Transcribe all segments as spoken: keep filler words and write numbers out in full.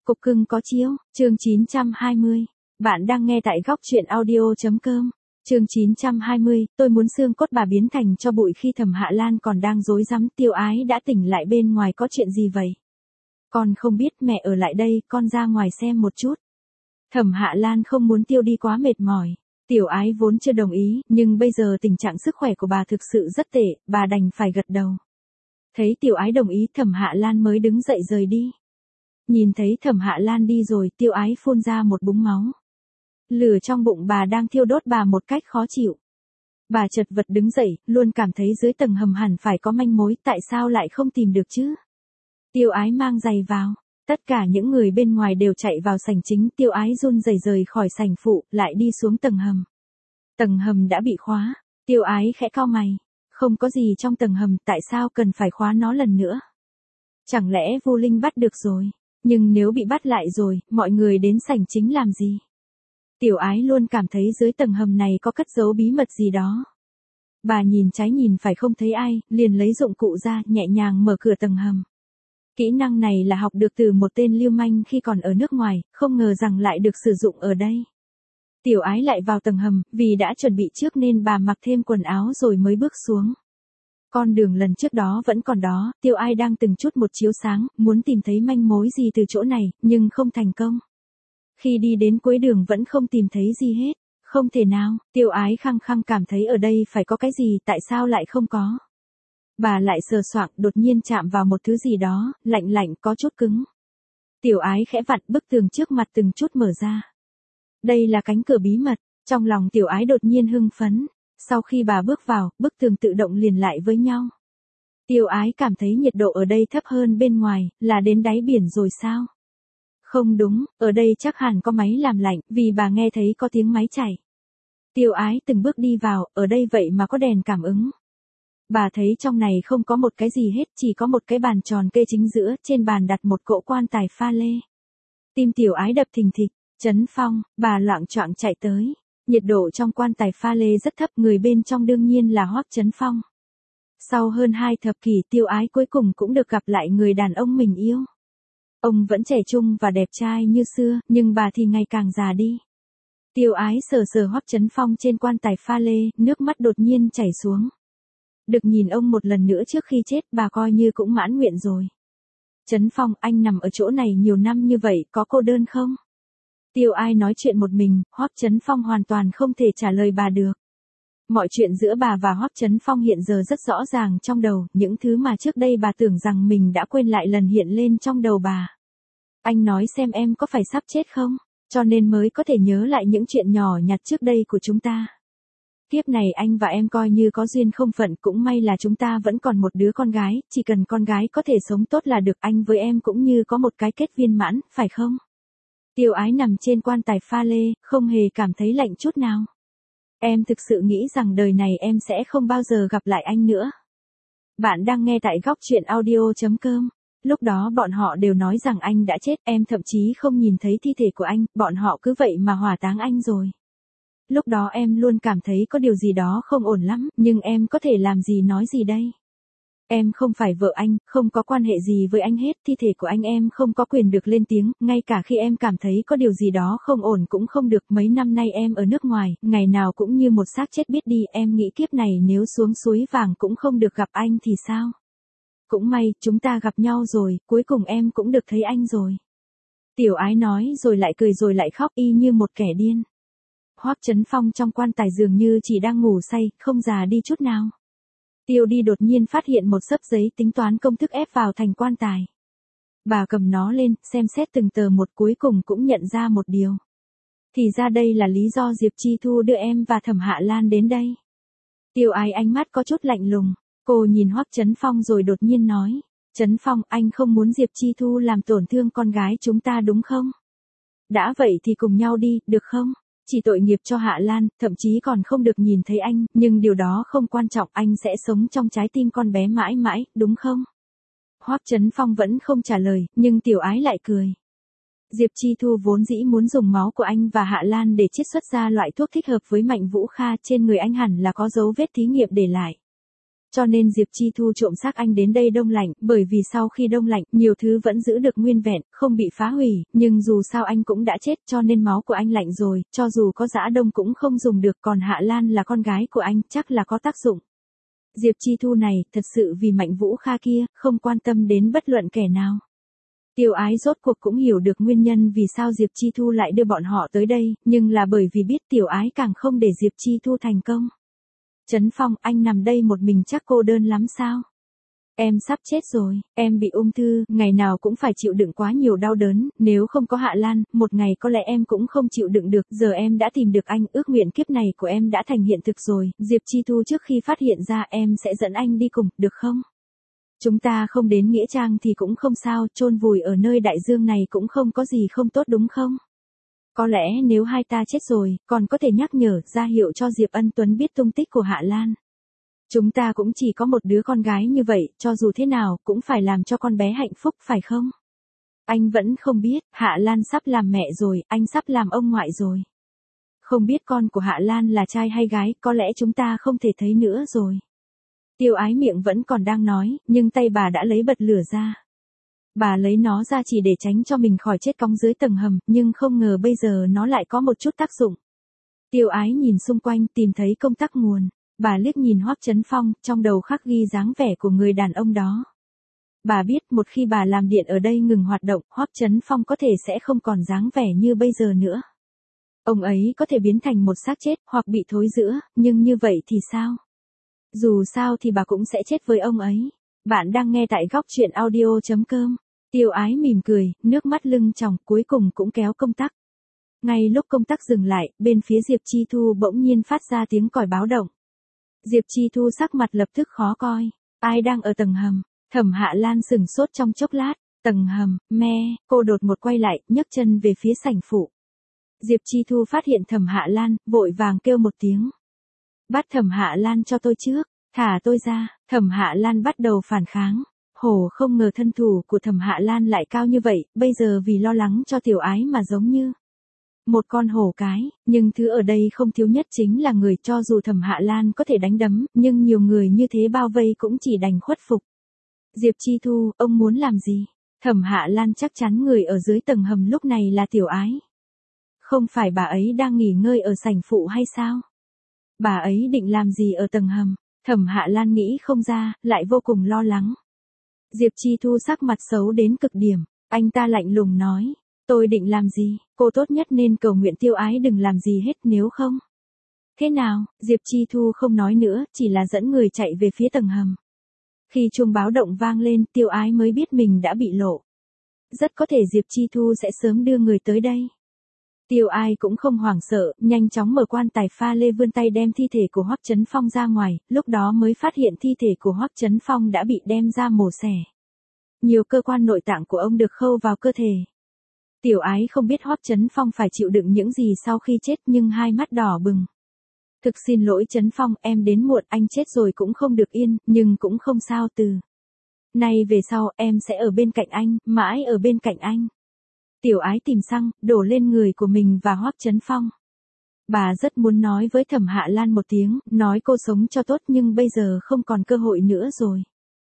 Cục cưng có chiếu, chương chín trăm hai mươi. Bạn đang nghe tại góc truyện audio.com. Chương chín trăm hai mươi, tôi muốn xương cốt bà biến thành cho bụi khi Thẩm Hạ Lan còn đang rối rắm. Tiêu Ái đã tỉnh lại, bên ngoài có chuyện gì vậy? Con không biết, mẹ ở lại đây, con ra ngoài xem một chút. Thẩm Hạ Lan không muốn Tiêu đi quá mệt mỏi. Tiểu Ái vốn chưa đồng ý, nhưng bây giờ tình trạng sức khỏe của bà thực sự rất tệ, bà đành phải gật đầu. Thấy Tiểu Ái đồng ý, Thẩm Hạ Lan mới đứng dậy rời đi. Nhìn thấy Thẩm Hạ Lan đi rồi, Tiêu Ái phun ra một búng máu. Lửa trong bụng bà đang thiêu đốt bà một cách khó chịu. Bà chật vật đứng dậy, luôn cảm thấy dưới tầng hầm hẳn phải có manh mối, tại sao lại không tìm được chứ? Tiêu Ái mang giày vào. Tất cả những người bên ngoài đều chạy vào sảnh chính. Tiêu Ái run rẩy rời khỏi sảnh phụ, lại đi xuống tầng hầm. Tầng hầm đã bị khóa. Tiêu Ái khẽ cau mày. Không có gì trong tầng hầm, tại sao cần phải khóa nó lần nữa? Chẳng lẽ Vu Linh bắt được rồi? Nhưng nếu bị bắt lại rồi, mọi người đến sảnh chính làm gì? Tiểu Ái luôn cảm thấy dưới tầng hầm này có cất giấu bí mật gì đó. Bà nhìn trái nhìn phải không thấy ai, liền lấy dụng cụ ra, nhẹ nhàng mở cửa tầng hầm. Kỹ năng này là học được từ một tên lưu manh khi còn ở nước ngoài, không ngờ rằng lại được sử dụng ở đây. Tiểu Ái lại vào tầng hầm, vì đã chuẩn bị trước nên bà mặc thêm quần áo rồi mới bước xuống. Con đường lần trước đó vẫn còn đó, Tiêu Ái đang từng chút một chiếu sáng, muốn tìm thấy manh mối gì từ chỗ này, nhưng không thành công. Khi đi đến cuối đường vẫn không tìm thấy gì hết. Không thể nào, Tiêu Ái khăng khăng cảm thấy ở đây phải có cái gì, tại sao lại không có. Bà lại sờ soạng, đột nhiên chạm vào một thứ gì đó, lạnh lạnh có chút cứng. Tiểu Ái khẽ vặn, bức tường trước mặt từng chút mở ra. Đây là cánh cửa bí mật, trong lòng Tiểu Ái đột nhiên hưng phấn. Sau khi bà bước vào, bức tường tự động liền lại với nhau. Tiêu Ái cảm thấy nhiệt độ ở đây thấp hơn bên ngoài, là đến đáy biển rồi sao? Không đúng, ở đây chắc hẳn có máy làm lạnh, vì bà nghe thấy có tiếng máy chảy. Tiêu Ái từng bước đi vào, ở đây vậy mà có đèn cảm ứng. Bà thấy trong này không có một cái gì hết, chỉ có một cái bàn tròn kê chính giữa, trên bàn đặt một cỗ quan tài pha lê. Tim Tiểu Ái đập thình thịch. Trấn Phong, bà loạng choạng chạy tới. Nhiệt độ trong quan tài pha lê rất thấp, người bên trong đương nhiên là Hoắc Trấn Phong. Sau hơn hai thập kỷ, Tiêu Ái cuối cùng cũng được gặp lại người đàn ông mình yêu. Ông vẫn trẻ trung và đẹp trai như xưa, nhưng bà thì ngày càng già đi. Tiêu Ái sờ sờ Hoắc Trấn Phong trên quan tài pha lê, nước mắt đột nhiên chảy xuống. Được nhìn ông một lần nữa trước khi chết, bà coi như cũng mãn nguyện rồi. Trấn Phong, anh nằm ở chỗ này nhiều năm như vậy, có cô đơn không? Tiêu Ái nói chuyện một mình, Hoắc Trấn Phong hoàn toàn không thể trả lời bà được. Mọi chuyện giữa bà và Hoắc Trấn Phong hiện giờ rất rõ ràng trong đầu, những thứ mà trước đây bà tưởng rằng mình đã quên lại lần hiện lên trong đầu bà. Anh nói xem em có phải sắp chết không, cho nên mới có thể nhớ lại những chuyện nhỏ nhặt trước đây của chúng ta. Kiếp này anh và em coi như có duyên không phận, cũng may là chúng ta vẫn còn một đứa con gái, chỉ cần con gái có thể sống tốt là được, anh với em cũng như có một cái kết viên mãn, phải không? Tiêu Ái nằm trên quan tài pha lê, không hề cảm thấy lạnh chút nào. Em thực sự nghĩ rằng đời này em sẽ không bao giờ gặp lại anh nữa. Bạn đang nghe tại góc truyện audio.com. Lúc đó bọn họ đều nói rằng anh đã chết, em thậm chí không nhìn thấy thi thể của anh, bọn họ cứ vậy mà hỏa táng anh rồi. Lúc đó em luôn cảm thấy có điều gì đó không ổn lắm, nhưng em có thể làm gì nói gì đây? Em không phải vợ anh, không có quan hệ gì với anh hết, thi thể của anh em không có quyền được lên tiếng, ngay cả khi em cảm thấy có điều gì đó không ổn cũng không được. Mấy năm nay em ở nước ngoài, ngày nào cũng như một xác chết biết đi, em nghĩ kiếp này nếu xuống suối vàng cũng không được gặp anh thì sao? Cũng may, chúng ta gặp nhau rồi, cuối cùng em cũng được thấy anh rồi. Tiểu Ái nói rồi lại cười rồi lại khóc y như một kẻ điên. Hoắc Trấn Phong trong quan tài dường như chỉ đang ngủ say, không già đi chút nào. Tiêu đi đột nhiên phát hiện một xấp giấy tính toán công thức ép vào thành quan tài. Bà cầm nó lên, xem xét từng tờ một, cuối cùng cũng nhận ra một điều. Thì ra đây là lý do Diệp Chi Thu đưa em và Thẩm Hạ Lan đến đây. Tiêu Ái ánh mắt có chút lạnh lùng, cô nhìn Hoắc Trấn Phong rồi đột nhiên nói. Trấn Phong, anh không muốn Diệp Chi Thu làm tổn thương con gái chúng ta đúng không? Đã vậy thì cùng nhau đi, được không? Chỉ tội nghiệp cho Hạ Lan, thậm chí còn không được nhìn thấy anh, nhưng điều đó không quan trọng, anh sẽ sống trong trái tim con bé mãi mãi, đúng không? Hoắc Trấn Phong vẫn không trả lời, nhưng Tiểu Ái lại cười. Diệp Chi Thu vốn dĩ muốn dùng máu của anh và Hạ Lan để chiết xuất ra loại thuốc thích hợp với Mạnh Vũ Kha, trên người anh hẳn là có dấu vết thí nghiệm để lại. Cho nên Diệp Chi Thu trộm xác anh đến đây đông lạnh, bởi vì sau khi đông lạnh, nhiều thứ vẫn giữ được nguyên vẹn, không bị phá hủy, nhưng dù sao anh cũng đã chết cho nên máu của anh lạnh rồi, cho dù có giã đông cũng không dùng được, còn Hạ Lan là con gái của anh, chắc là có tác dụng. Diệp Chi Thu này, thật sự vì Mạnh Vũ Kha kia, không quan tâm đến bất luận kẻ nào. Tiêu Ái rốt cuộc cũng hiểu được nguyên nhân vì sao Diệp Chi Thu lại đưa bọn họ tới đây, nhưng là bởi vì biết Tiểu Ái càng không để Diệp Chi Thu thành công. Trấn Phong, anh nằm đây một mình chắc cô đơn lắm sao? Em sắp chết rồi, em bị ung thư, ngày nào cũng phải chịu đựng quá nhiều đau đớn, nếu không có Hạ Lan, một ngày có lẽ em cũng không chịu đựng được, giờ em đã tìm được anh, ước nguyện kiếp này của em đã thành hiện thực rồi, Diệp Chi Thu trước khi phát hiện ra em sẽ dẫn anh đi cùng, được không? Chúng ta không đến Nghĩa Trang thì cũng không sao, chôn vùi ở nơi đại dương này cũng không có gì không tốt đúng không? Có lẽ nếu hai ta chết rồi, còn có thể nhắc nhở, ra hiệu cho Diệp Ân Tuấn biết tung tích của Hạ Lan. Chúng ta cũng chỉ có một đứa con gái như vậy, cho dù thế nào, cũng phải làm cho con bé hạnh phúc, phải không? Anh vẫn không biết, Hạ Lan sắp làm mẹ rồi, anh sắp làm ông ngoại rồi. Không biết con của Hạ Lan là trai hay gái, có lẽ chúng ta không thể thấy nữa rồi. Tiêu Ái miệng vẫn còn đang nói, nhưng tay bà đã lấy bật lửa ra. Bà lấy nó ra chỉ để tránh cho mình khỏi chết cong dưới tầng hầm, nhưng không ngờ bây giờ nó lại có một chút tác dụng. Tiêu Ái nhìn xung quanh tìm thấy công tắc nguồn. Bà liếc nhìn Hoắc Chấn Phong, trong đầu khắc ghi dáng vẻ của người đàn ông đó. Bà biết một khi bà làm điện ở đây ngừng hoạt động, Hoắc Chấn Phong có thể sẽ không còn dáng vẻ như bây giờ nữa. Ông ấy có thể biến thành một xác chết hoặc bị thối rữa, nhưng như vậy thì sao? Dù sao thì bà cũng sẽ chết với ông ấy. Bạn đang nghe tại góc truyện audio chấm com. Tiêu Ái mỉm cười, nước mắt lưng tròng, cuối cùng cũng kéo công tắc. Ngay lúc công tắc dừng lại, bên phía Diệp Chi Thu bỗng nhiên phát ra tiếng còi báo động. Diệp Chi Thu sắc mặt lập tức khó coi. Ai đang ở tầng hầm? Thẩm Hạ Lan sửng sốt trong chốc lát. Tầng hầm, me, cô đột một quay lại, nhấc chân về phía sảnh phụ. Diệp Chi Thu phát hiện Thẩm Hạ Lan, vội vàng kêu một tiếng. Bắt Thẩm Hạ Lan cho tôi trước, thả tôi ra. Thẩm Hạ Lan bắt đầu phản kháng. Hổ không ngờ thân thủ của Thẩm Hạ Lan lại cao như vậy, bây giờ vì lo lắng cho Tiểu Ái mà giống như một con hổ cái, nhưng thứ ở đây không thiếu nhất chính là người, cho dù Thẩm Hạ Lan có thể đánh đấm, nhưng nhiều người như thế bao vây cũng chỉ đành khuất phục. Diệp Chi Thu, ông muốn làm gì? Thẩm Hạ Lan chắc chắn người ở dưới tầng hầm lúc này là Tiểu Ái. Không phải bà ấy đang nghỉ ngơi ở sảnh phụ hay sao? Bà ấy định làm gì ở tầng hầm? Thẩm Hạ Lan nghĩ không ra, lại vô cùng lo lắng. Diệp Chi Thu sắc mặt xấu đến cực điểm, anh ta lạnh lùng nói. Tôi định làm gì, cô tốt nhất nên cầu nguyện Tiêu Ái đừng làm gì hết nếu không. Thế nào, Diệp Chi Thu không nói nữa, chỉ là dẫn người chạy về phía tầng hầm. Khi chuông báo động vang lên, Tiêu Ái mới biết mình đã bị lộ. Rất có thể Diệp Chi Thu sẽ sớm đưa người tới đây. Tiêu Ái cũng không hoảng sợ, nhanh chóng mở quan tài pha lê vươn tay đem thi thể của Hoắc Chấn Phong ra ngoài, lúc đó mới phát hiện thi thể của Hoắc Chấn Phong đã bị đem ra mổ xẻ. Nhiều cơ quan nội tạng của ông được khâu vào cơ thể. Tiểu Ái không biết Hoắc Chấn Phong phải chịu đựng những gì sau khi chết nhưng hai mắt đỏ bừng. Thực xin lỗi Chấn Phong, em đến muộn, anh chết rồi cũng không được yên, nhưng cũng không sao, từ nay về sau em sẽ ở bên cạnh anh, mãi ở bên cạnh anh. Tiểu Ái tìm xăng, đổ lên người của mình và Hoắc Chấn Phong. Bà rất muốn nói với Thẩm Hạ Lan một tiếng, nói cô sống cho tốt nhưng bây giờ không còn cơ hội nữa rồi.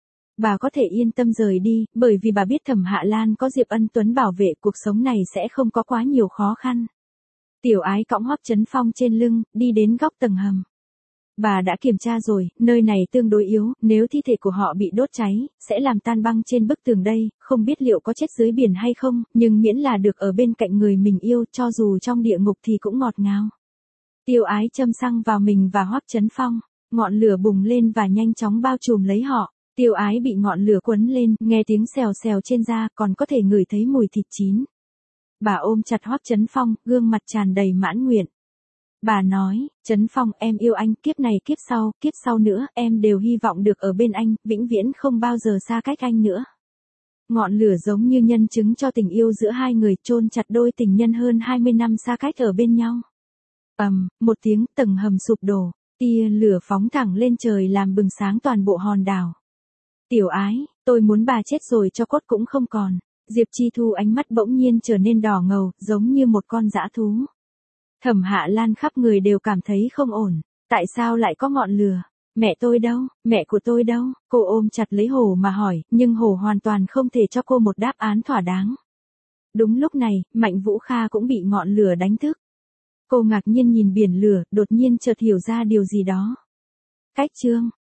Bà có thể yên tâm rời đi, bởi vì bà biết Thẩm Hạ Lan có Diệp Ân Tuấn bảo vệ, cuộc sống này sẽ không có quá nhiều khó khăn. Tiểu Ái cõng Hoắc Chấn Phong trên lưng, đi đến góc tầng hầm. Bà đã kiểm tra rồi, nơi này tương đối yếu, nếu thi thể của họ bị đốt cháy, sẽ làm tan băng trên bức tường đây, không biết liệu có chết dưới biển hay không, nhưng miễn là được ở bên cạnh người mình yêu, cho dù trong địa ngục thì cũng ngọt ngào. Tiêu Ái châm xăng vào mình và Hoắc Chấn Phong, ngọn lửa bùng lên và nhanh chóng bao trùm lấy họ. Tiêu Ái bị ngọn lửa quấn lên, nghe tiếng xèo xèo trên da, còn có thể ngửi thấy mùi thịt chín. Bà ôm chặt Hoắc Chấn Phong, gương mặt tràn đầy mãn nguyện. Bà nói, Chấn Phong, em yêu anh, kiếp này kiếp sau, kiếp sau nữa, em đều hy vọng được ở bên anh, vĩnh viễn không bao giờ xa cách anh nữa. Ngọn lửa giống như nhân chứng cho tình yêu giữa hai người, chôn chặt đôi tình nhân hơn hai mươi năm xa cách ở bên nhau. Ầm, um, một tiếng, tầng hầm sụp đổ, tia lửa phóng thẳng lên trời làm bừng sáng toàn bộ hòn đảo. Tiểu Ái, tôi muốn bà chết rồi cho cốt cũng không còn. Diệp Chi Thu ánh mắt bỗng nhiên trở nên đỏ ngầu, giống như một con dã thú. Thẩm Hạ Lan khắp người đều cảm thấy không ổn. Tại sao lại có ngọn lửa? Mẹ tôi đâu, mẹ của tôi đâu? Cô ôm chặt lấy Hổ mà hỏi, nhưng Hổ hoàn toàn không thể cho cô một đáp án thỏa đáng. Đúng lúc này, Mạnh Vũ Kha cũng bị ngọn lửa đánh thức. Cô ngạc nhiên nhìn biển lửa, đột nhiên chợt hiểu ra điều gì đó. Cách chương